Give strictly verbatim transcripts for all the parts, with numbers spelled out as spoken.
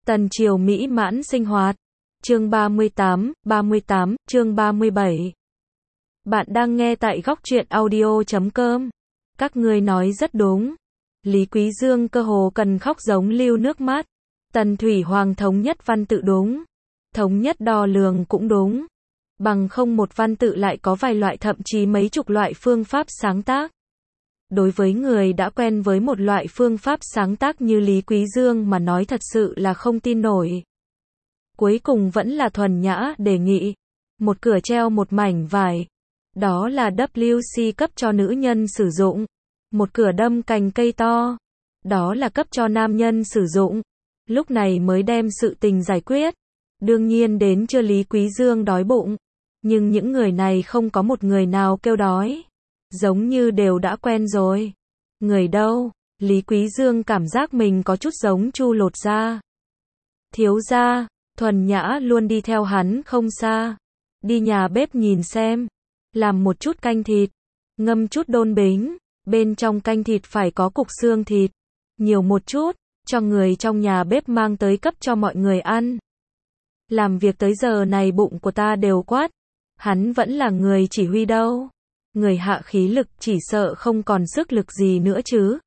Tần triều mỹ mãn sinh hoạt. Chương ba mươi tám, ba mươi tám, chương ba mươi bảy. Bạn đang nghe tại góc truyện audio chấm com. Các ngươi nói rất đúng. Lý Quý Dương cơ hồ cần khóc giống lưu nước mắt. Tần Thủy Hoàng thống nhất văn tự đúng. Thống nhất đo lường cũng đúng. Bằng không một văn tự lại có vài loại thậm chí mấy chục loại phương pháp sáng tác. Đối với người đã quen với một loại phương pháp sáng tác như Lý Quý Dương mà nói thật sự là không tin nổi. Cuối cùng vẫn là Thuần Nhã đề nghị. Một cửa treo một mảnh vải. Đó là W C cấp cho nữ nhân sử dụng. Một cửa đâm cành cây to. Đó là cấp cho nam nhân sử dụng. Lúc này mới đem sự tình giải quyết. Đương nhiên đến chưa Lý Quý Dương đói bụng. Nhưng những người này không có một người nào kêu đói. Giống như đều đã quen rồi. Người đâu? Lý Quý Dương cảm giác mình có chút giống Chu Lột Da. Thiếu gia, Thuần Nhã luôn đi theo hắn không xa. Đi nhà bếp nhìn xem. Làm một chút canh thịt. Ngâm chút đôn bính. Bên trong canh thịt phải có cục xương thịt. Nhiều một chút. Cho người trong nhà bếp mang tới cấp cho mọi người ăn. Làm việc tới giờ này bụng của ta đều quát. Hắn vẫn là người chỉ huy đâu. Người hạ khí lực chỉ sợ không còn sức lực gì nữa chứ.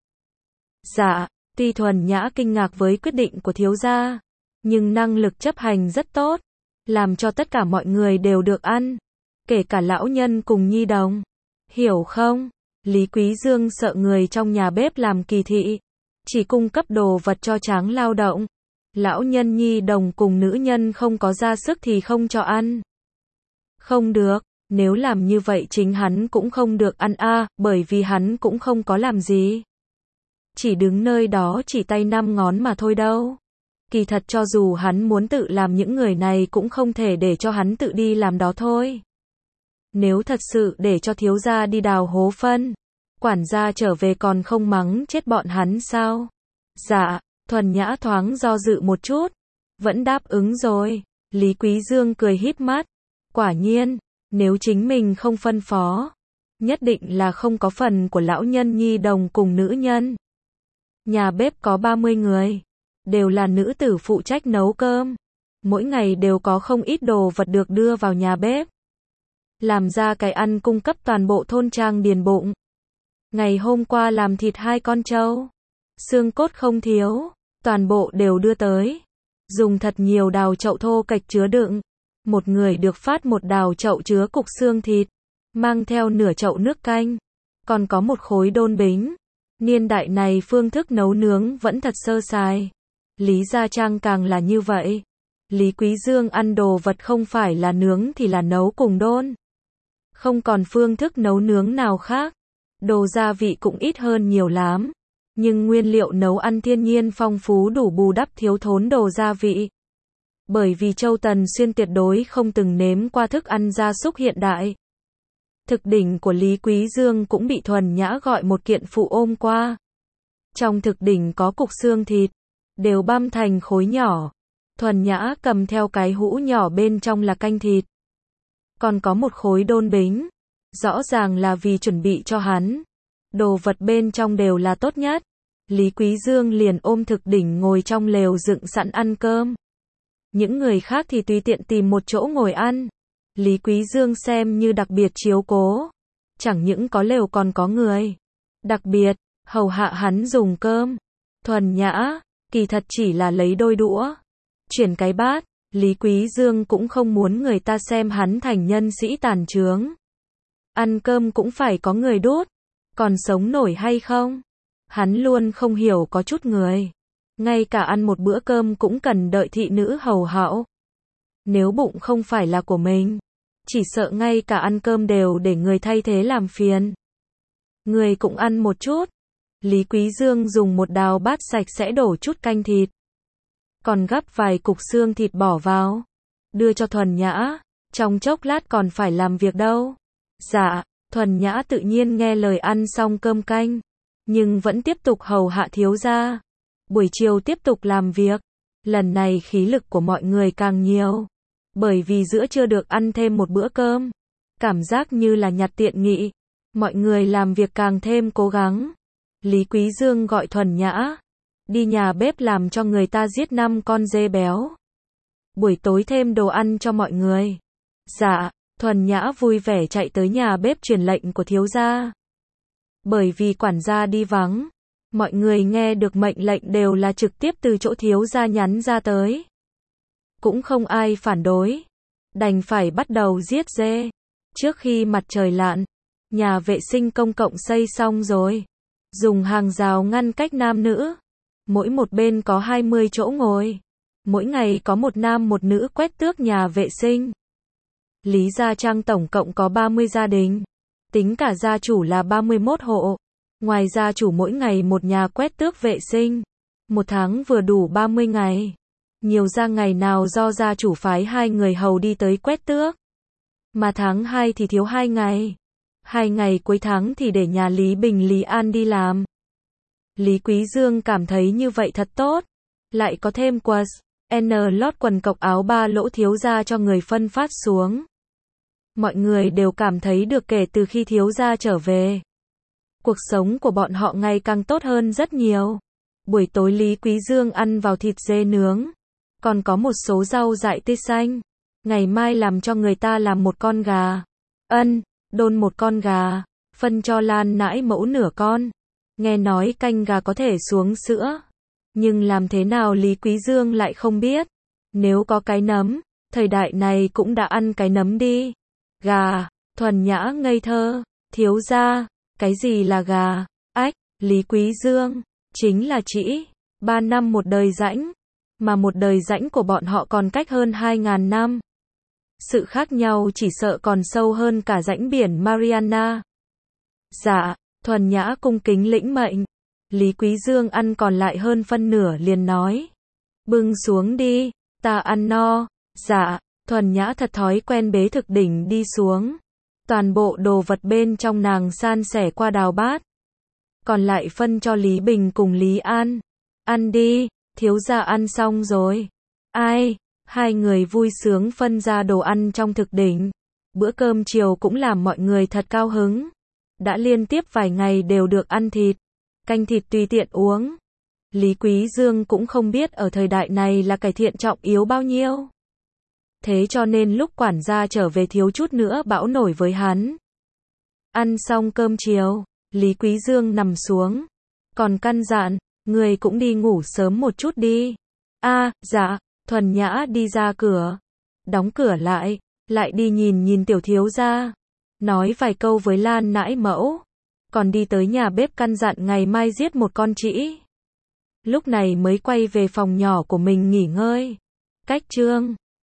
Dạ, tuy Thuần Nhã kinh ngạc với quyết định của thiếu gia, nhưng năng lực chấp hành rất tốt, làm cho tất cả mọi người đều được ăn, kể cả lão nhân cùng nhi đồng. Hiểu không? Lý Quý Dương sợ người trong nhà bếp làm kỳ thị, chỉ cung cấp đồ vật cho tráng lao động. Lão nhân nhi đồng cùng nữ nhân không có ra sức thì không cho ăn. Không được. Nếu làm như vậy chính hắn cũng không được ăn a, à, bởi vì hắn cũng không có làm gì. Chỉ đứng nơi đó chỉ tay năm ngón mà thôi đâu. Kỳ thật cho dù hắn muốn tự làm những người này cũng không thể để cho hắn tự đi làm đó thôi. Nếu thật sự để cho thiếu gia đi đào hố phân, quản gia trở về còn không mắng chết bọn hắn sao? Dạ, Thuần Nhã thoáng do dự một chút, vẫn đáp ứng rồi. Lý Quý Dương cười híp mắt, quả nhiên. Nếu chính mình không phân phó, nhất định là không có phần của lão nhân nhi đồng cùng nữ nhân. Nhà bếp có ba mươi người, đều là nữ tử phụ trách nấu cơm. Mỗi ngày đều có không ít đồ vật được đưa vào nhà bếp. Làm ra cái ăn cung cấp toàn bộ thôn trang điền bụng. Ngày hôm qua làm thịt hai con trâu. Xương cốt không thiếu, toàn bộ đều đưa tới. Dùng thật nhiều đào chậu thô cạch chứa đựng. Một người được phát một đào chậu chứa cục xương thịt, mang theo nửa chậu nước canh, còn có một khối đôn bính. Niên đại này phương thức nấu nướng vẫn thật sơ sài. Lý Gia Trang càng là như vậy. Lý Quý Dương ăn đồ vật không phải là nướng thì là nấu cùng đôn. Không còn phương thức nấu nướng nào khác. Đồ gia vị cũng ít hơn nhiều lắm. Nhưng nguyên liệu nấu ăn thiên nhiên phong phú đủ bù đắp thiếu thốn đồ gia vị. Bởi vì Châu Tần Xuyên tuyệt đối không từng nếm qua thức ăn gia súc hiện đại. Thực đỉnh của Lý Quý Dương cũng bị Thuần Nhã gọi một kiện phụ ôm qua. Trong thực đỉnh có cục xương thịt, đều băm thành khối nhỏ. Thuần Nhã cầm theo cái hũ nhỏ bên trong là canh thịt. Còn có một khối đôn bính, rõ ràng là vì chuẩn bị cho hắn. Đồ vật bên trong đều là tốt nhất. Lý Quý Dương liền ôm thực đỉnh ngồi trong lều dựng sẵn ăn cơm. Những người khác thì tùy tiện tìm một chỗ ngồi ăn. Lý Quý Dương xem như đặc biệt chiếu cố. Chẳng những có lều còn có người. Đặc biệt, hầu hạ hắn dùng cơm. Thuần Nhã, kỳ thật chỉ là lấy đôi đũa. Chuyển cái bát, Lý Quý Dương cũng không muốn người ta xem hắn thành nhân sĩ tàn trướng. Ăn cơm cũng phải có người đút. Còn sống nổi hay không? Hắn luôn không hiểu có chút người. Ngay cả ăn một bữa cơm cũng cần đợi thị nữ hầu hạo. Nếu bụng không phải là của mình, chỉ sợ ngay cả ăn cơm đều để người thay thế làm phiền. Người cũng ăn một chút. Lý Quý Dương dùng một đào bát sạch sẽ đổ chút canh thịt. Còn gắp vài cục xương thịt bỏ vào. Đưa cho Thuần Nhã. Trong chốc lát còn phải làm việc đâu. Dạ, Thuần Nhã tự nhiên nghe lời ăn xong cơm canh. Nhưng vẫn tiếp tục hầu hạ thiếu gia. Buổi chiều tiếp tục làm việc. Lần này khí lực của mọi người càng nhiều. Bởi vì giữa trưa được ăn thêm một bữa cơm. Cảm giác như là nhặt tiện nghị. Mọi người làm việc càng thêm cố gắng. Lý Quý Dương gọi Thuần Nhã. đi nhà bếp làm cho người ta giết năm con dê béo. Buổi tối thêm đồ ăn cho mọi người. Dạ, Thuần Nhã vui vẻ chạy tới nhà bếp truyền lệnh của thiếu gia. Bởi vì quản gia đi vắng, mọi người nghe được mệnh lệnh đều là trực tiếp từ chỗ thiếu gia nhắn ra tới. Cũng không ai phản đối, đành phải bắt đầu giết dê. Trước khi mặt trời lặn, nhà vệ sinh công cộng xây xong rồi, dùng hàng rào ngăn cách nam nữ. Mỗi một bên có hai mươi chỗ ngồi. Mỗi ngày có một nam một nữ quét tước nhà vệ sinh. Lý Gia Trang tổng cộng có ba mươi gia đình. Tính cả gia chủ là ba mươi mốt hộ. Ngoài gia chủ mỗi ngày một nhà quét tước vệ sinh. Một tháng vừa đủ ba mươi ngày. Nhiều ra ngày nào do gia chủ phái hai người hầu đi tới quét tước. Mà tháng hai thì thiếu hai ngày. Hai ngày cuối tháng thì để nhà Lý Bình Lý An đi làm. Lý Quý Dương cảm thấy như vậy thật tốt. Lại có thêm quần N lót quần cộc áo ba lỗ thiếu gia cho người phân phát xuống. Mọi người đều cảm thấy được kể từ khi thiếu gia trở về. Cuộc sống của bọn họ ngày càng tốt hơn rất nhiều. Buổi tối Lý Quý Dương ăn vào thịt dê nướng. Còn có một số rau dại tươi xanh. Ngày mai làm cho người ta làm một con gà. Ân, đôn một con gà. Phân cho Lan nãi mẫu nửa con. Nghe nói canh gà có thể xuống sữa. Nhưng làm thế nào Lý Quý Dương lại không biết. Nếu có cái nấm, thời đại này cũng đã ăn cái nấm đi. Gà, Thuần Nhã ngây thơ, thiếu gia, cái gì là gà? Ách, Lý Quý Dương, chính là chỉ ba năm một đời rãnh, mà một đời rãnh của bọn họ còn cách hơn hai ngàn năm. Sự khác nhau chỉ sợ còn sâu hơn cả rãnh biển Mariana. Dạ, Thuần Nhã cung kính lĩnh mệnh. Lý Quý Dương ăn còn lại hơn phân nửa liền nói. Bưng xuống đi, ta ăn no. Dạ, Thuần Nhã thật thói quen bế thực đỉnh đi xuống. Toàn bộ đồ vật bên trong nàng san sẻ qua đào bát. Còn lại phân cho Lý Bình cùng Lý An. Ăn đi, thiếu gia ăn xong rồi. Ai? Hai người vui sướng phân ra đồ ăn trong thực đỉnh. Bữa cơm chiều cũng làm mọi người thật cao hứng. Đã liên tiếp vài ngày đều được ăn thịt. Canh thịt tùy tiện uống. Lý Quý Dương cũng không biết ở thời đại này là cải thiện trọng yếu bao nhiêu. Thế cho nên lúc quản gia trở về thiếu chút nữa bão nổi với hắn. Ăn xong cơm chiều, Lý Quý Dương nằm xuống. Còn căn dặn, người cũng đi ngủ sớm một chút đi. A, à, dạ, Thuần Nhã đi ra cửa. Đóng cửa lại, lại đi nhìn nhìn tiểu thiếu gia. Nói vài câu với Lan nãi mẫu. Còn đi tới nhà bếp căn dặn ngày mai giết một con trĩ. Lúc này mới quay về phòng nhỏ của mình nghỉ ngơi. Cách chương